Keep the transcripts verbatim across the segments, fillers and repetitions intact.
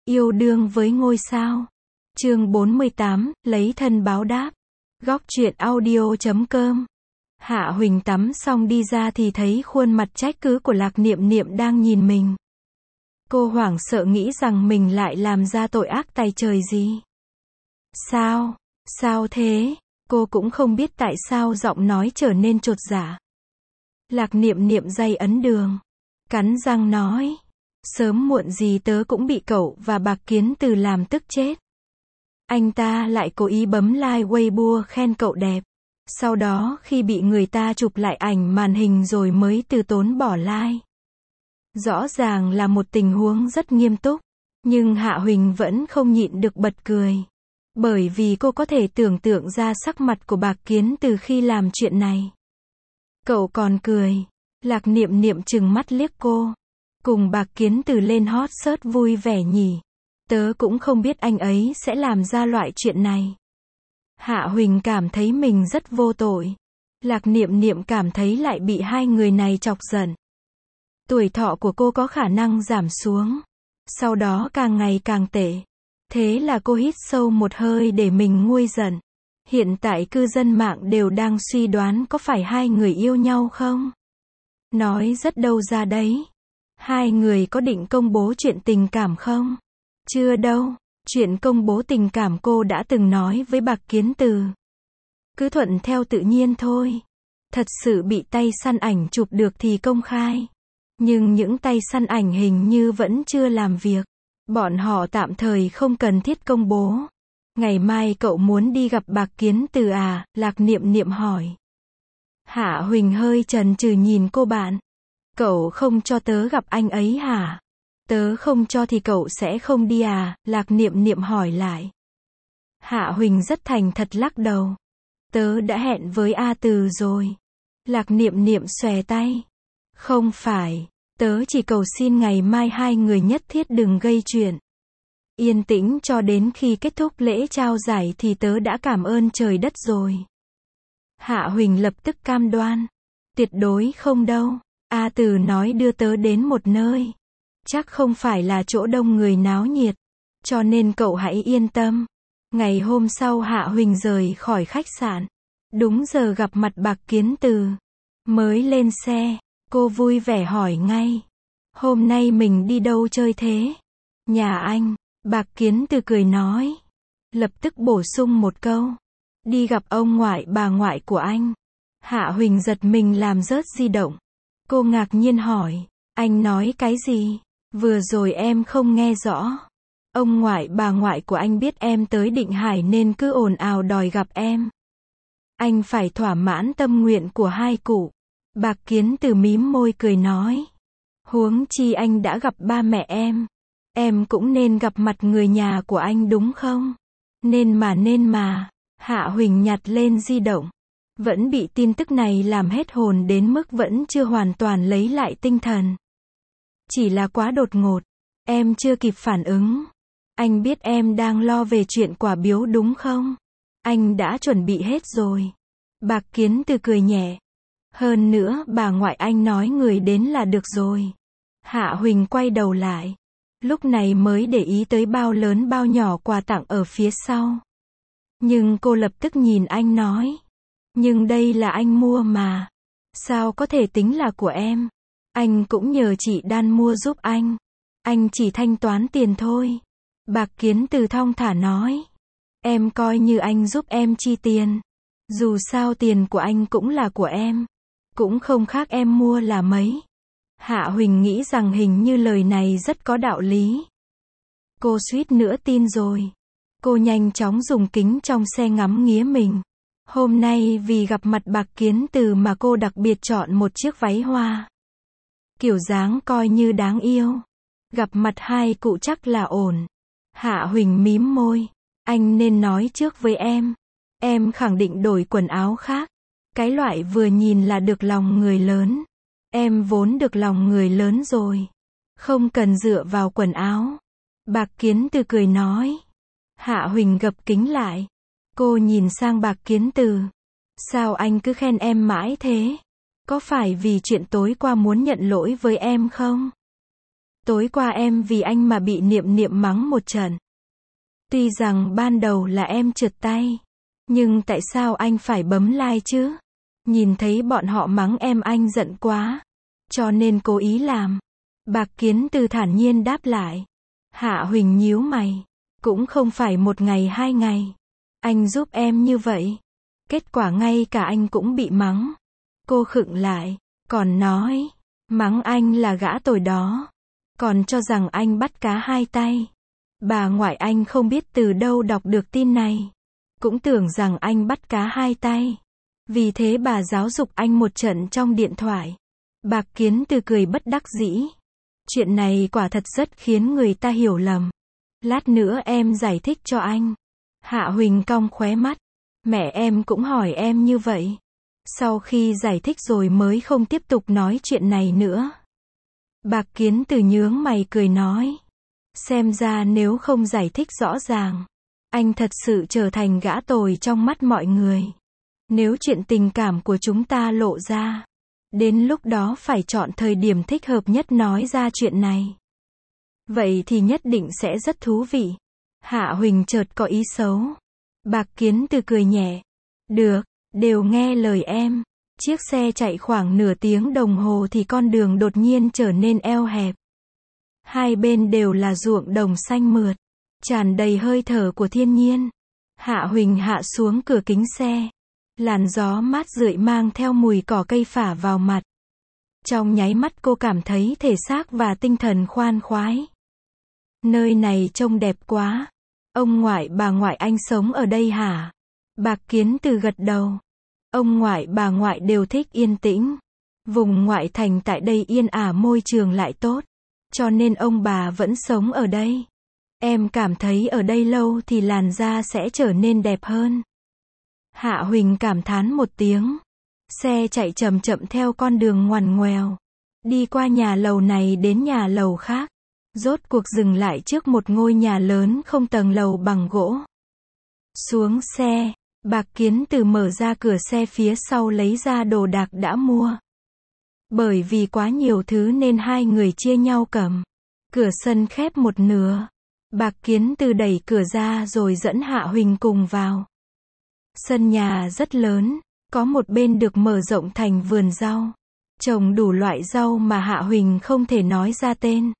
Yêu đương với ngôi sao. Chương bốn mươi tám, lấy thân báo đáp. Góc truyện audio chấm com. Hạ Huỳnh tắm xong đi ra thì thấy khuôn mặt trách cứ của Lạc Niệm Niệm đang nhìn mình. Cô hoảng sợ nghĩ rằng mình lại làm ra tội ác tày trời gì. Sao? Sao thế? Cô cũng không biết tại sao giọng nói trở nên chột dạ. Lạc Niệm Niệm day ấn đường. Cắn răng nói. Sớm muộn gì tớ cũng bị cậu và Bạc Kiến Từ làm tức chết. Anh ta lại cố ý bấm like Weibo khen cậu đẹp. Sau đó khi bị người ta chụp lại ảnh màn hình rồi mới từ tốn bỏ like. Rõ ràng là một tình huống rất nghiêm túc. Nhưng Hạ Huỳnh vẫn không nhịn được bật cười. Bởi vì cô có thể tưởng tượng ra sắc mặt của Bạc Kiến Từ khi làm chuyện này. Cậu còn cười. Lạc Niệm Niệm trừng mắt liếc cô. Cùng Bạc Kiến Từ lên hot search vui vẻ nhỉ. Tớ cũng không biết anh ấy sẽ làm ra loại chuyện này. Hạ Huỳnh cảm thấy mình rất vô tội. Lạc Niệm Niệm cảm thấy lại bị hai người này chọc giận. Tuổi thọ của cô có khả năng giảm xuống. Sau đó càng ngày càng tệ. Thế là cô hít sâu một hơi để mình nguôi giận. Hiện tại cư dân mạng đều đang suy đoán có phải hai người yêu nhau không? Nói rất đâu ra đấy. Hai người có định công bố chuyện tình cảm không? Chưa đâu. Chuyện công bố tình cảm cô đã từng nói với Bạc Kiến Từ. Cứ thuận theo tự nhiên thôi. Thật sự bị tay săn ảnh chụp được thì công khai. Nhưng những tay săn ảnh hình như vẫn chưa làm việc. Bọn họ tạm thời không cần thiết công bố. Ngày mai cậu muốn đi gặp Bạc Kiến Từ à? Lạc Niệm Niệm hỏi. Hạ Huỳnh hơi chần chừ nhìn cô bạn. Cậu không cho tớ gặp anh ấy hả? Tớ không cho thì cậu sẽ không đi à? Lạc Niệm Niệm hỏi lại. Hạ Huỳnh rất thành thật lắc đầu. Tớ đã hẹn với A Từ rồi. Lạc Niệm Niệm xòe tay. Không phải, tớ chỉ cầu xin ngày mai hai người nhất thiết đừng gây chuyện. Yên tĩnh cho đến khi kết thúc lễ trao giải thì tớ đã cảm ơn trời đất rồi. Hạ Huỳnh lập tức cam đoan. Tuyệt đối không đâu. A Từ nói đưa tớ đến một nơi. Chắc không phải là chỗ đông người náo nhiệt. Cho nên cậu hãy yên tâm. Ngày hôm sau Hạ Huỳnh rời khỏi khách sạn. Đúng giờ gặp mặt Bạc Kiến Từ. Mới lên xe, cô vui vẻ hỏi ngay. Hôm nay mình đi đâu chơi thế? Nhà anh. Bạc Kiến Từ cười nói. Lập tức bổ sung một câu. Đi gặp ông ngoại bà ngoại của anh. Hạ Huỳnh giật mình làm rớt di động. Cô ngạc nhiên hỏi. Anh nói cái gì? Vừa rồi em không nghe rõ. Ông ngoại bà ngoại của anh biết em tới Định Hải nên cứ ồn ào đòi gặp em. Anh phải thỏa mãn tâm nguyện của hai cụ. Bạc Kiến Từ mím môi cười nói. Huống chi anh đã gặp ba mẹ em. Em cũng nên gặp mặt người nhà của anh đúng không? Nên mà nên mà. Hạ Huỳnh nhặt lên di động. Vẫn bị tin tức này làm hết hồn đến mức vẫn chưa hoàn toàn lấy lại tinh thần. Chỉ là quá đột ngột. Em chưa kịp phản ứng. Anh biết em đang lo về chuyện quà biếu đúng không? Anh đã chuẩn bị hết rồi. Bạc Kiến Từ cười nhẹ. Hơn nữa bà ngoại anh nói người đến là được rồi. Hạ Huỳnh quay đầu lại. Lúc này mới để ý tới bao lớn bao nhỏ quà tặng ở phía sau. Nhưng cô lập tức nhìn anh nói. Nhưng đây là anh mua mà. Sao có thể tính là của em? Anh cũng nhờ chị Đan mua giúp anh. Anh chỉ thanh toán tiền thôi. Bạc Kiến Từ thong thả nói. Em coi như anh giúp em chi tiền. Dù sao tiền của anh cũng là của em. Cũng không khác em mua là mấy. Hạ Huỳnh nghĩ rằng hình như lời này rất có đạo lý. Cô suýt nữa tin rồi. Cô nhanh chóng dùng kính trong xe ngắm nghía mình. Hôm nay vì gặp mặt Bạc Kiến Từ mà cô đặc biệt chọn một chiếc váy hoa. Kiểu dáng coi như đáng yêu. Gặp mặt hai cụ chắc là ổn. Hạ Huỳnh mím môi. Anh nên nói trước với em. Em khẳng định đổi quần áo khác. Cái loại vừa nhìn là được lòng người lớn. Em vốn được lòng người lớn rồi. Không cần dựa vào quần áo. Bạc Kiến Từ cười nói. Hạ Huỳnh gập kính lại. Cô nhìn sang Bạc Kiến Từ. Sao anh cứ khen em mãi thế? Có phải vì chuyện tối qua muốn nhận lỗi với em không? Tối qua em vì anh mà bị Niệm Niệm mắng một trận. Tuy rằng ban đầu là em trượt tay, nhưng tại sao anh phải bấm like chứ? Nhìn thấy bọn họ mắng em anh giận quá, cho nên cố ý làm. Bạc Kiến Từ thản nhiên đáp lại. Hạ Huỳnh nhíu mày. Cũng không phải một ngày hai ngày. Anh giúp em như vậy. Kết quả ngay cả anh cũng bị mắng. Cô khựng lại, còn nói, mắng anh là gã tồi đó. Còn cho rằng anh bắt cá hai tay. Bà ngoại anh không biết từ đâu đọc được tin này. Cũng tưởng rằng anh bắt cá hai tay. Vì thế bà giáo dục anh một trận trong điện thoại. Bạc Kiến Từ cười bất đắc dĩ. Chuyện này quả thật rất khiến người ta hiểu lầm. Lát nữa em giải thích cho anh. Hạ Huỳnh cong khóe mắt. Mẹ em cũng hỏi em như vậy. Sau khi giải thích rồi mới không tiếp tục nói chuyện này nữa. Bạc Kiến Từ nhướng mày cười nói. Xem ra nếu không giải thích rõ ràng, anh thật sự trở thành gã tồi trong mắt mọi người. Nếu chuyện tình cảm của chúng ta lộ ra, đến lúc đó phải chọn thời điểm thích hợp nhất nói ra chuyện này. Vậy thì nhất định sẽ rất thú vị. Hạ Huỳnh chợt có ý xấu. Bạc Kiến Từ cười nhẹ. Được, đều nghe lời em. Chiếc xe chạy khoảng nửa tiếng đồng hồ thì con đường đột nhiên trở nên eo hẹp. Hai bên đều là ruộng đồng xanh mượt, tràn đầy hơi thở của thiên nhiên. Hạ Huỳnh hạ xuống cửa kính xe. Làn gió mát rượi mang theo mùi cỏ cây phả vào mặt. Trong nháy mắt cô cảm thấy thể xác và tinh thần khoan khoái. Nơi này trông đẹp quá. Ông ngoại bà ngoại anh sống ở đây hả? Bạc Kiến Từ gật đầu. Ông ngoại bà ngoại đều thích yên tĩnh. Vùng ngoại thành tại đây yên ả, môi trường lại tốt. Cho nên ông bà vẫn sống ở đây. Em cảm thấy ở đây lâu thì làn da sẽ trở nên đẹp hơn. Hạ Huỳnh cảm thán một tiếng. Xe chạy chậm chậm theo con đường ngoằn ngoèo. Đi qua nhà lầu này đến nhà lầu khác. Rốt cuộc dừng lại trước một ngôi nhà lớn không tầng lầu bằng gỗ. Xuống xe, Bạc Kiến Từ mở ra cửa xe phía sau lấy ra đồ đạc đã mua. Bởi vì quá nhiều thứ nên hai người chia nhau cầm. Cửa sân khép một nửa. Bạc Kiến Từ đẩy cửa ra rồi dẫn Hạ Huỳnh cùng vào. Sân nhà rất lớn, có một bên được mở rộng thành vườn rau. Trồng đủ loại rau mà Hạ Huỳnh không thể nói ra tên.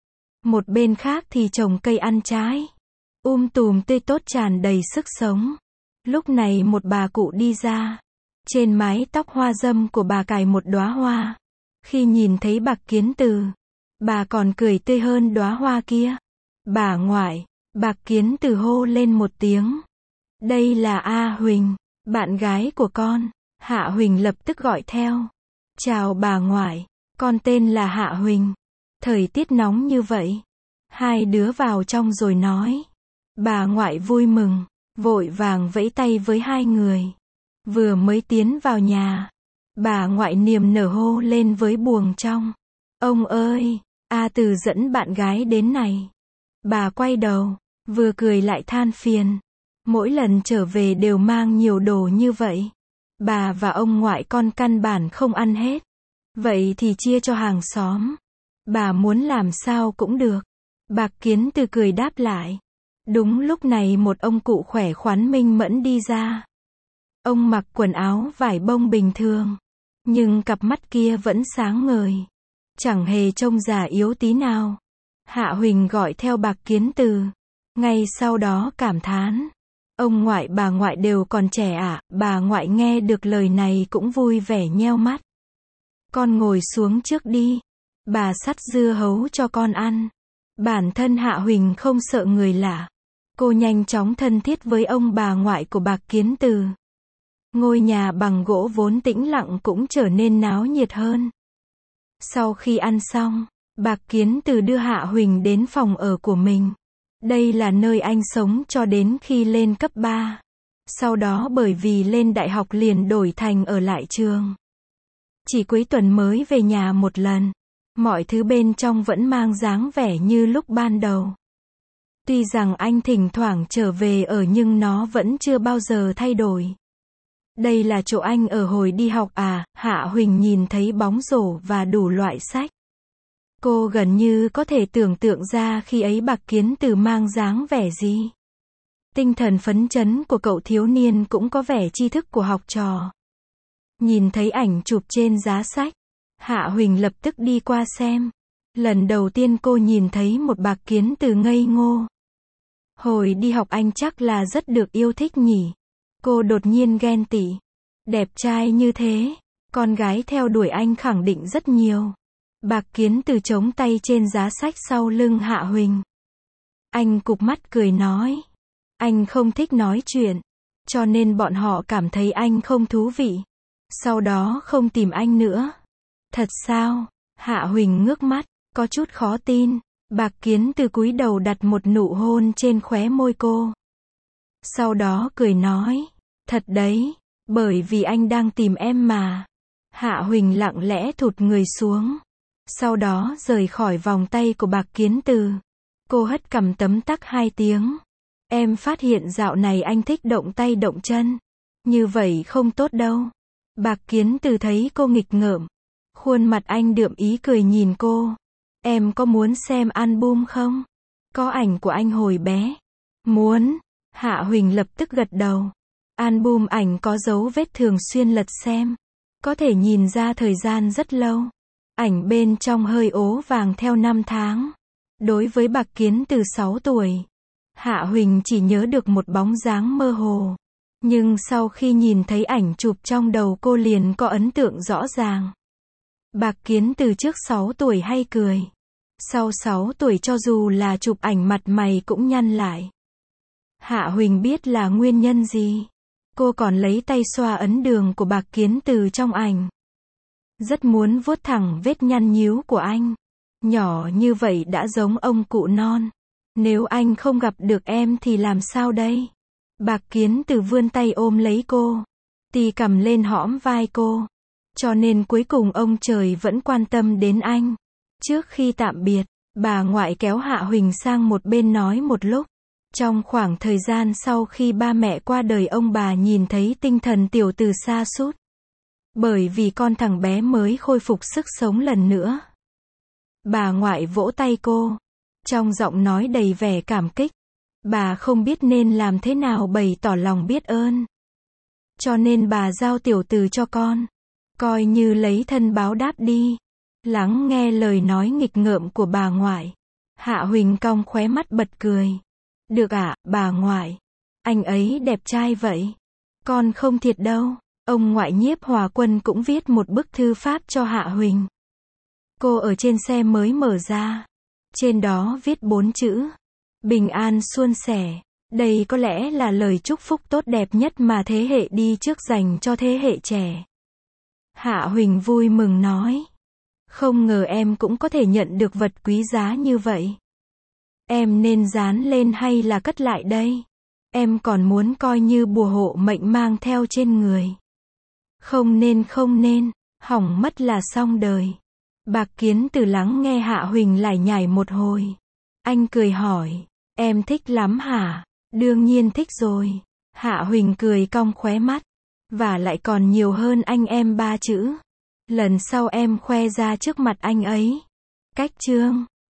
Một bên khác thì trồng cây ăn trái. Um tùm tươi tốt tràn đầy sức sống. Lúc này một bà cụ đi ra. Trên mái tóc hoa dâm của bà cài một đóa hoa. Khi nhìn thấy Bạc Kiến Từ, bà còn cười tươi hơn đóa hoa kia. Bà ngoại, Bạc Kiến Từ hô lên một tiếng. Đây là A Huỳnh, bạn gái của con. Hạ Huỳnh lập tức gọi theo. Chào bà ngoại, con tên là Hạ Huỳnh. Thời tiết nóng như vậy. Hai đứa vào trong rồi nói. Bà ngoại vui mừng, vội vàng vẫy tay với hai người. Vừa mới tiến vào nhà, bà ngoại niềm nở hô lên với buồng trong. Ông ơi, A Từ dẫn bạn gái đến này. Bà quay đầu, vừa cười lại than phiền. Mỗi lần trở về đều mang nhiều đồ như vậy. Bà và ông ngoại con căn bản không ăn hết. Vậy thì chia cho hàng xóm. Bà muốn làm sao cũng được. Bạc Kiến Từ cười đáp lại. Đúng lúc này một ông cụ khỏe khoắn minh mẫn đi ra. Ông mặc quần áo vải bông bình thường. Nhưng cặp mắt kia vẫn sáng ngời. Chẳng hề trông già yếu tí nào. Hạ Huỳnh gọi theo Bạc Kiến Từ. Ngay sau đó cảm thán. Ông ngoại bà ngoại đều còn trẻ ạ. À? Bà ngoại nghe được lời này cũng vui vẻ nheo mắt. Con ngồi xuống trước đi. Bà sắt dưa hấu cho con ăn. Bản thân Hạ Huỳnh không sợ người lạ. Cô nhanh chóng thân thiết với ông bà ngoại của Bạc Kiến Từ. Ngôi nhà bằng gỗ vốn tĩnh lặng cũng trở nên náo nhiệt hơn. Sau khi ăn xong, Bạc Kiến Từ đưa Hạ Huỳnh đến phòng ở của mình. Đây là nơi anh sống cho đến khi lên cấp ba. Sau đó bởi vì lên đại học liền đổi thành ở lại trường. Chỉ cuối tuần mới về nhà một lần. Mọi thứ bên trong vẫn mang dáng vẻ như lúc ban đầu. Tuy rằng anh thỉnh thoảng trở về ở nhưng nó vẫn chưa bao giờ thay đổi. Đây là chỗ anh ở hồi đi học à? Hạ Huỳnh nhìn thấy bóng rổ và đủ loại sách. Cô gần như có thể tưởng tượng ra khi ấy Bạc Kiến Từ mang dáng vẻ gì. Tinh thần phấn chấn của cậu thiếu niên cũng có vẻ tri thức của học trò. Nhìn thấy ảnh chụp trên giá sách, Hạ Huỳnh lập tức đi qua xem. Lần đầu tiên cô nhìn thấy một Bạc Kiến Từ ngây ngô. Hồi đi học anh chắc là rất được yêu thích nhỉ. Cô đột nhiên ghen tị. Đẹp trai như thế, con gái theo đuổi anh khẳng định rất nhiều. Bạc Kiến Từ chống tay trên giá sách sau lưng Hạ Huỳnh. Anh cụp mắt cười nói. Anh không thích nói chuyện, cho nên bọn họ cảm thấy anh không thú vị. Sau đó không tìm anh nữa. Thật sao? Hạ Huỳnh ngước mắt, có chút khó tin. Bạc Kiến Từ cúi đầu đặt một nụ hôn trên khóe môi cô. Sau đó cười nói. Thật đấy, bởi vì anh đang tìm em mà. Hạ Huỳnh lặng lẽ thụt người xuống. Sau đó rời khỏi vòng tay của Bạc Kiến Từ. Cô hất cằm tấm tắc hai tiếng. Em phát hiện dạo này anh thích động tay động chân. Như vậy không tốt đâu. Bạc Kiến Từ thấy cô nghịch ngợm. Khuôn mặt anh đượm ý cười nhìn cô. Em có muốn xem album không? Có ảnh của anh hồi bé. Muốn. Hạ Huỳnh lập tức gật đầu. Album ảnh có dấu vết thường xuyên lật xem. Có thể nhìn ra thời gian rất lâu. Ảnh bên trong hơi ố vàng theo năm tháng. Đối với Bạc Kiến Từ sáu tuổi, Hạ Huỳnh chỉ nhớ được một bóng dáng mơ hồ. Nhưng sau khi nhìn thấy ảnh chụp trong đầu cô liền có ấn tượng rõ ràng. Bạc Kiến Từ trước sáu tuổi hay cười. Sau sáu tuổi cho dù là chụp ảnh mặt mày cũng nhăn lại. Hạ Huỳnh biết là nguyên nhân gì. Cô còn lấy tay xoa ấn đường của Bạc Kiến Từ trong ảnh. Rất muốn vuốt thẳng vết nhăn nhíu của anh. Nhỏ như vậy đã giống ông cụ non. Nếu anh không gặp được em thì làm sao đây? Bạc Kiến Từ vươn tay ôm lấy cô. Tì cầm lên hõm vai cô. Cho nên cuối cùng ông trời vẫn quan tâm đến anh. Trước khi tạm biệt, bà ngoại kéo Hạ Huỳnh sang một bên nói một lúc. Trong khoảng thời gian sau khi ba mẹ qua đời ông bà nhìn thấy tinh thần tiểu Từ sa sút. Bởi vì con thằng bé mới khôi phục sức sống lần nữa. Bà ngoại vỗ tay cô. Trong giọng nói đầy vẻ cảm kích. Bà không biết nên làm thế nào bày tỏ lòng biết ơn. Cho nên bà giao tiểu Từ cho con. Coi như lấy thân báo đáp đi. Lắng nghe lời nói nghịch ngợm của bà ngoại. Hạ Huỳnh cong khóe mắt bật cười. Được ạ, bà ngoại. Anh ấy đẹp trai vậy. Con không thiệt đâu. Ông ngoại Nhiếp Hòa Quân cũng viết một bức thư pháp cho Hạ Huỳnh. Cô ở trên xe mới mở ra. Trên đó viết bốn chữ. Bình an suôn sẻ. Đây có lẽ là lời chúc phúc tốt đẹp nhất mà thế hệ đi trước dành cho thế hệ trẻ. Hạ Huỳnh vui mừng nói. Không ngờ em cũng có thể nhận được vật quý giá như vậy. Em nên dán lên hay là cất lại đây? Em còn muốn coi như bùa hộ mệnh mang theo trên người. Không nên không nên, hỏng mất là xong đời. Bạc Kiến Từ lắng nghe Hạ Huỳnh lải nhải một hồi. Anh cười hỏi, em thích lắm hả? Đương nhiên thích rồi. Hạ Huỳnh cười cong khóe mắt. Và lại còn nhiều hơn anh em ba chữ. Lần sau em khoe ra trước mặt anh ấy. Cách chương